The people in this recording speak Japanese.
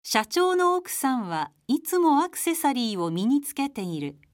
社長の奥さんはいつもアクセサリーを身につけている。